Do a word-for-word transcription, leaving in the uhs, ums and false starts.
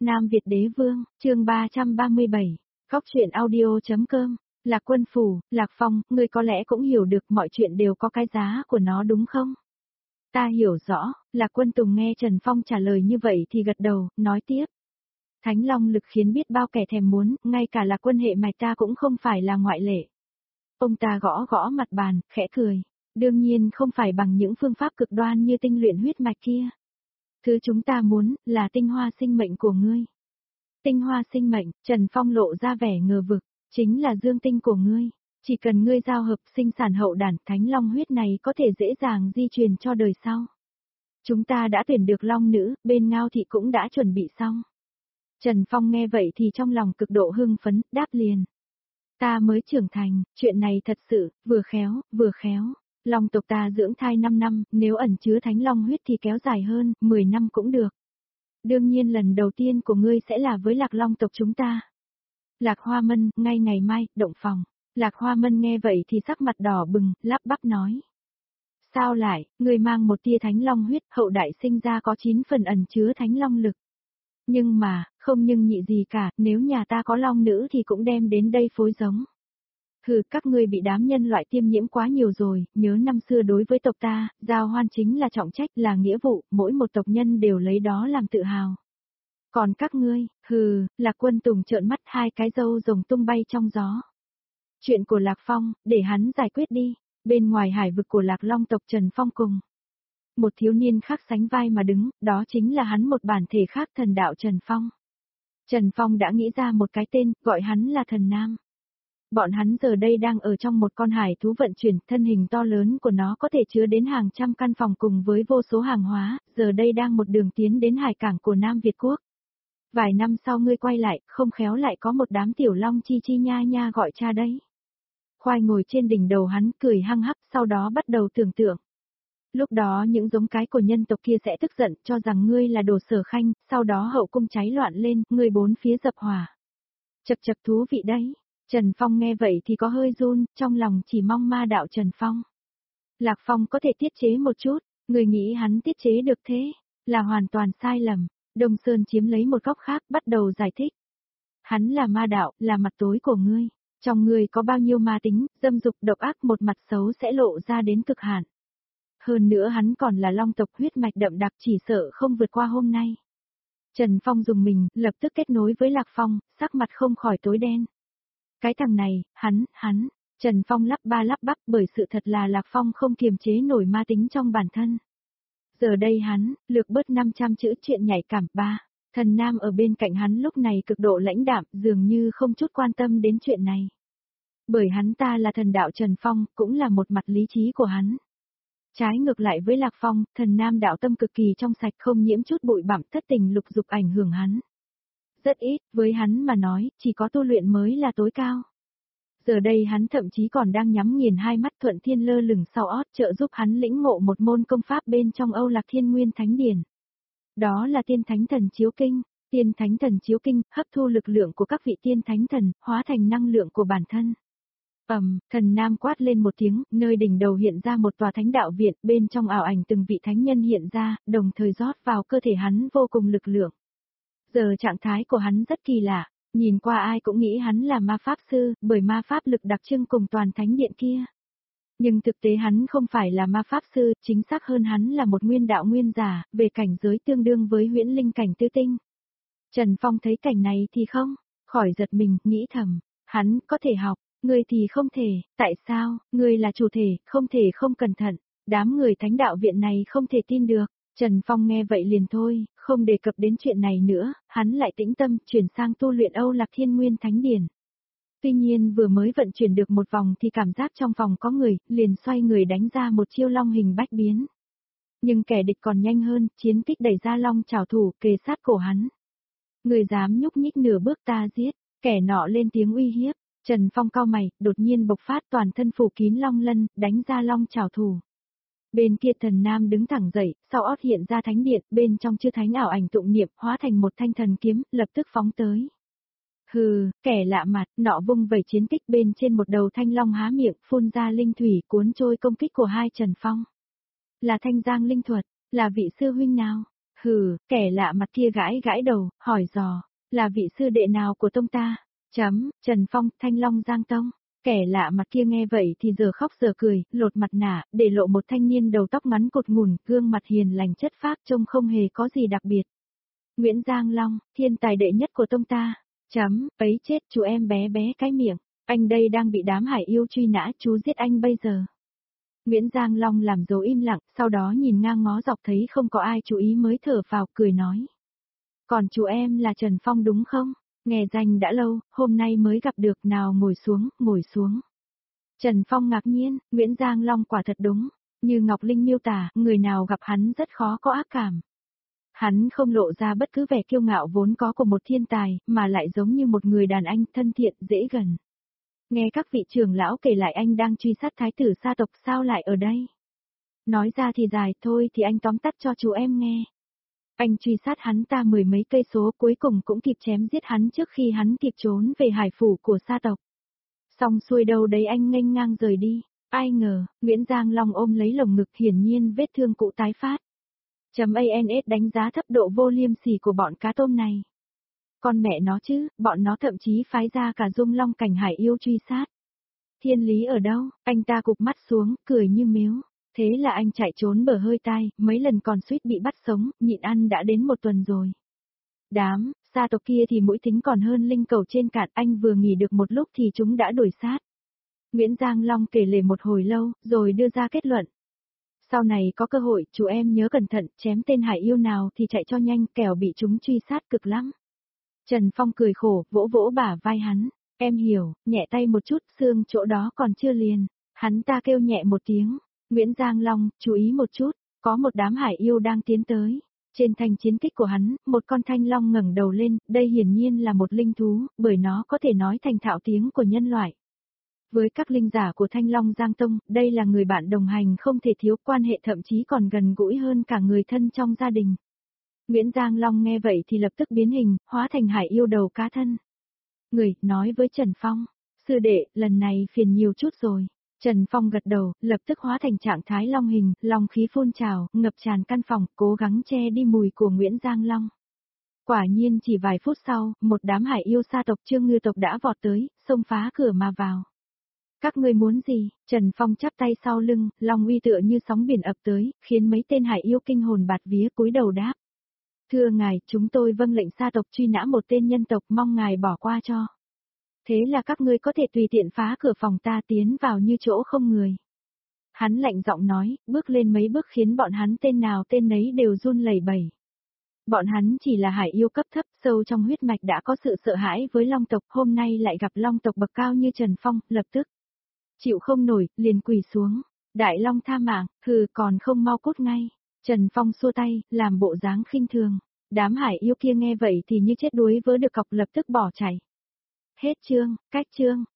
Nam Việt Đế Vương, chương ba trăm ba mươi bảy, Khóc chuyện audio.com, Lạc Quân Phủ, Lạc Phong, ngươi có lẽ cũng hiểu được mọi chuyện đều có cái giá của nó đúng không? Ta hiểu rõ, Lạc Quân Tùng nghe Trần Phong trả lời như vậy thì gật đầu, nói tiếp. Thánh Long lực khiến biết bao kẻ thèm muốn, ngay cả Lạc Quân hệ mạch ta cũng không phải là ngoại lệ. Ông ta gõ gõ mặt bàn, khẽ cười. Đương nhiên không phải bằng những phương pháp cực đoan như tinh luyện huyết mạch kia. Thứ chúng ta muốn, là tinh hoa sinh mệnh của ngươi. Tinh hoa sinh mệnh, Trần Phong lộ ra vẻ ngờ vực, chính là dương tinh của ngươi. Chỉ cần ngươi giao hợp sinh sản hậu đản, thánh long huyết này có thể dễ dàng di truyền cho đời sau. Chúng ta đã tuyển được long nữ, bên Ngao Thị cũng đã chuẩn bị xong. Trần Phong nghe vậy thì trong lòng cực độ hưng phấn, đáp liền. Ta mới trưởng thành, chuyện này thật sự, vừa khéo, vừa khéo. Long tộc ta dưỡng thai năm năm, nếu ẩn chứa thánh long huyết thì kéo dài hơn, mười năm cũng được. Đương nhiên lần đầu tiên của ngươi sẽ là với Lạc Long tộc chúng ta. Lạc Hoa Mân, ngay ngày mai, động phòng. Lạc Hoa Mân nghe vậy thì sắc mặt đỏ bừng, lắp bắp nói. Sao lại, ngươi mang một tia thánh long huyết, hậu đại sinh ra có chín phần ẩn chứa thánh long lực. Nhưng mà, không nhưng nhị gì cả, nếu nhà ta có long nữ thì cũng đem đến đây phối giống. Hừ, các ngươi bị đám nhân loại tiêm nhiễm quá nhiều rồi, nhớ năm xưa đối với tộc ta, giao hoan chính là trọng trách, là nghĩa vụ, mỗi một tộc nhân đều lấy đó làm tự hào. Còn các ngươi, hừ, Lạc Quân Tùng trợn mắt, hai cái râu rồng tung bay trong gió. Chuyện của Lạc Phong, để hắn giải quyết đi, bên ngoài hải vực của Lạc Long tộc Trần Phong cùng. Một thiếu niên khác sánh vai mà đứng, đó chính là hắn một bản thể khác, thần đạo Trần Phong. Trần Phong đã nghĩ ra một cái tên, gọi hắn là Thần Nam. Bọn hắn giờ đây đang ở trong một con hải thú vận chuyển, thân hình to lớn của nó có thể chứa đến hàng trăm căn phòng cùng với vô số hàng hóa, giờ đây đang một đường tiến đến hải cảng của Nam Việt Quốc. Vài năm sau ngươi quay lại, không khéo lại có một đám tiểu long chi chi nha nha gọi cha đấy. Khoai ngồi trên đỉnh đầu hắn cười hăng hắc, sau đó bắt đầu tưởng tượng. Lúc đó những giống cái của nhân tộc kia sẽ tức giận, cho rằng ngươi là đồ Sở Khanh, sau đó hậu cung cháy loạn lên, ngươi bốn phía dập hỏa. Chật chật thú vị đấy. Trần Phong nghe vậy thì có hơi run, trong lòng chỉ mong ma đạo Trần Phong. Lạc Phong có thể tiết chế một chút, người nghĩ hắn tiết chế được thế, là hoàn toàn sai lầm. Đông Sơn chiếm lấy một góc khác, bắt đầu giải thích. Hắn là ma đạo, là mặt tối của ngươi. Trong ngươi có bao nhiêu ma tính, dâm dục độc ác, một mặt xấu sẽ lộ ra đến cực hạn. Hơn nữa hắn còn là long tộc, huyết mạch đậm đặc, chỉ sợ không vượt qua hôm nay. Trần Phong dùng mình, lập tức kết nối với Lạc Phong, sắc mặt không khỏi tối đen. Cái thằng này, hắn, hắn, Trần Phong lắp ba lắp bắp, bởi sự thật là Lạc Phong không kiềm chế nổi ma tính trong bản thân. Giờ đây hắn, lược bớt năm trăm chữ chuyện nhạy cảm. Ba, Thần Nam ở bên cạnh hắn lúc này cực độ lãnh đạm, dường như không chút quan tâm đến chuyện này. Bởi hắn ta là thần đạo Trần Phong, cũng là một mặt lý trí của hắn. Trái ngược lại với Lạc Phong, Thần Nam đạo tâm cực kỳ trong sạch, không nhiễm chút bụi bặm thất tình lục dục ảnh hưởng hắn. Rất ít, với hắn mà nói, chỉ có tu luyện mới là tối cao. Giờ đây hắn thậm chí còn đang nhắm nghiền hai mắt, thuận thiên lơ lửng sau ót, trợ giúp hắn lĩnh ngộ một môn công pháp bên trong Âu Lạc Thiên Nguyên Thánh Điển. Đó là Tiên Thánh Thần Chiếu Kinh. Tiên Thánh Thần Chiếu Kinh, hấp thu lực lượng của các vị tiên thánh thần, hóa thành năng lượng của bản thân. Ầm, Thần Nam quát lên một tiếng, nơi đỉnh đầu hiện ra một tòa thánh đạo viện, bên trong ảo ảnh từng vị thánh nhân hiện ra, đồng thời rót vào cơ thể hắn vô cùng lực lượng. Giờ trạng thái của hắn rất kỳ lạ, nhìn qua ai cũng nghĩ hắn là ma pháp sư, bởi ma pháp lực đặc trưng cùng toàn thánh điện kia. Nhưng thực tế hắn không phải là ma pháp sư, chính xác hơn hắn là một nguyên đạo nguyên giả, về cảnh giới tương đương với huyễn linh cảnh tứ tinh. Trần Phong thấy cảnh này thì không, khỏi giật mình, nghĩ thầm, hắn có thể học, ngươi thì không thể, tại sao, ngươi là chủ thể, không thể không cẩn thận, đám người thánh đạo viện này không thể tin được. Trần Phong nghe vậy liền thôi, không đề cập đến chuyện này nữa, hắn lại tĩnh tâm, chuyển sang tu luyện Âu Lạc Thiên Nguyên Thánh Điển. Tuy nhiên vừa mới vận chuyển được một vòng thì cảm giác trong phòng có người, liền xoay người đánh ra một chiêu long hình bách biến. Nhưng kẻ địch còn nhanh hơn, chiến kích đẩy ra long trảo thủ, kề sát cổ hắn. Người dám nhúc nhích nửa bước ta giết, kẻ nọ lên tiếng uy hiếp, Trần Phong cau mày, đột nhiên bộc phát toàn thân phủ kín long lân, đánh ra long trảo thủ. Bên kia Thần Nam đứng thẳng dậy, sau ót hiện ra thánh điện, bên trong chư thánh ảo ảnh tụng niệm, hóa thành một thanh thần kiếm, lập tức phóng tới. Hừ, kẻ lạ mặt, nọ vung vẩy chiến kích, bên trên một đầu thanh long há miệng, phun ra linh thủy, cuốn trôi công kích của hai Trần Phong. Là Thanh Giang linh thuật, là vị sư huynh nào? Hừ, kẻ lạ mặt kia gãi gãi đầu, hỏi dò, là vị sư đệ nào của tông ta? Chấm, Trần Phong, Thanh Long Giang Tông. Kẻ lạ mặt kia nghe vậy thì giờ khóc giờ cười, lột mặt nạ, để lộ một thanh niên đầu tóc ngắn cột ngủn, gương mặt hiền lành chất phác trông không hề có gì đặc biệt. Nguyễn Giang Long, thiên tài đệ nhất của tông ta. Chấm, ấy chết chú em bé bé cái miệng, anh đây đang bị đám hải yêu truy nã, chú giết anh bây giờ. Nguyễn Giang Long làm dấu im lặng, sau đó nhìn ngang ngó dọc thấy không có ai chú ý mới thở phào cười nói. Còn chú em là Trần Phong đúng không? Nghe danh đã lâu, hôm nay mới gặp được, nào ngồi xuống, ngồi xuống. Trần Phong ngạc nhiên, Nguyễn Giang Long quả thật đúng, như Ngọc Linh miêu tả, người nào gặp hắn rất khó có ác cảm. Hắn không lộ ra bất cứ vẻ kiêu ngạo vốn có của một thiên tài, mà lại giống như một người đàn anh thân thiện, dễ gần. Nghe các vị trưởng lão kể lại anh đang truy sát thái tử sa tộc, sao lại ở đây? Nói ra thì dài, thôi thì anh tóm tắt cho chú em nghe. Anh truy sát hắn ta mười mấy cây số, cuối cùng cũng kịp chém giết hắn trước khi hắn kịp trốn về hải phủ của sa tộc. Xong xuôi đâu đấy anh nghênh ngang rời đi, ai ngờ, Nguyễn Giang Long ôm lấy lồng ngực, hiển nhiên vết thương cũ tái phát. Chấm a en ét đánh giá thấp độ vô liêm sỉ của bọn cá tôm này. Con mẹ nó chứ, bọn nó thậm chí phái ra cả Dung Long cảnh hải yêu truy sát. Thiên lý ở đâu? Anh ta cụp mắt xuống, cười như miếu. Thế là anh chạy trốn bờ hơi tai, mấy lần còn suýt bị bắt sống, nhịn ăn đã đến một tuần rồi. Đám, sa tộc kia thì mũi tính còn hơn linh cầu trên cạn, anh vừa nghỉ được một lúc thì chúng đã đuổi sát. Nguyễn Giang Long kể lể một hồi lâu, rồi đưa ra kết luận. Sau này có cơ hội, chú em nhớ cẩn thận, chém tên hải yêu nào thì chạy cho nhanh, kẻo bị chúng truy sát cực lắm. Trần Phong cười khổ, vỗ vỗ bả vai hắn. Em hiểu, nhẹ tay một chút, xương chỗ đó còn chưa liền. Hắn ta kêu nhẹ một tiếng. Nguyễn Giang Long, chú ý một chút, có một đám hải yêu đang tiến tới. Trên thanh chiến kích của hắn, một con thanh long ngẩng đầu lên, đây hiển nhiên là một linh thú, bởi nó có thể nói thành thạo tiếng của nhân loại. Với các linh giả của Thanh Long Giang Tông, đây là người bạn đồng hành không thể thiếu, quan hệ thậm chí còn gần gũi hơn cả người thân trong gia đình. Nguyễn Giang Long nghe vậy thì lập tức biến hình, hóa thành hải yêu đầu cá thân. Người, nói với Trần Phong, sư đệ, lần này phiền nhiều chút rồi. Trần Phong gật đầu, lập tức hóa thành trạng thái long hình, long khí phun trào, ngập tràn căn phòng, cố gắng che đi mùi của Nguyễn Giang Long. Quả nhiên chỉ vài phút sau, một đám hải yêu sa tộc Trương Ngư tộc đã vọt tới, xông phá cửa mà vào. Các ngươi muốn gì? Trần Phong chắp tay sau lưng, long uy tựa như sóng biển ập tới, khiến mấy tên hải yêu kinh hồn bạt vía cúi đầu đáp. Thưa ngài, chúng tôi vâng lệnh sa tộc truy nã một tên nhân tộc, mong ngài bỏ qua cho. Thế là các ngươi có thể tùy tiện phá cửa phòng ta tiến vào như chỗ không người. Hắn lạnh giọng nói, bước lên mấy bước khiến bọn hắn tên nào tên nấy đều run lẩy bẩy. Bọn hắn chỉ là hải yêu cấp thấp, sâu trong huyết mạch đã có sự sợ hãi với long tộc, hôm nay lại gặp long tộc bậc cao như Trần Phong, lập tức chịu không nổi, liền quỳ xuống. Đại long tha mạng, hừ, còn không mau cút ngay. Trần Phong xua tay, làm bộ dáng khinh thường. Đám hải yêu kia nghe vậy thì như chết đuối vớ được cọc, lập tức bỏ chạy. Hết chương, cách chương.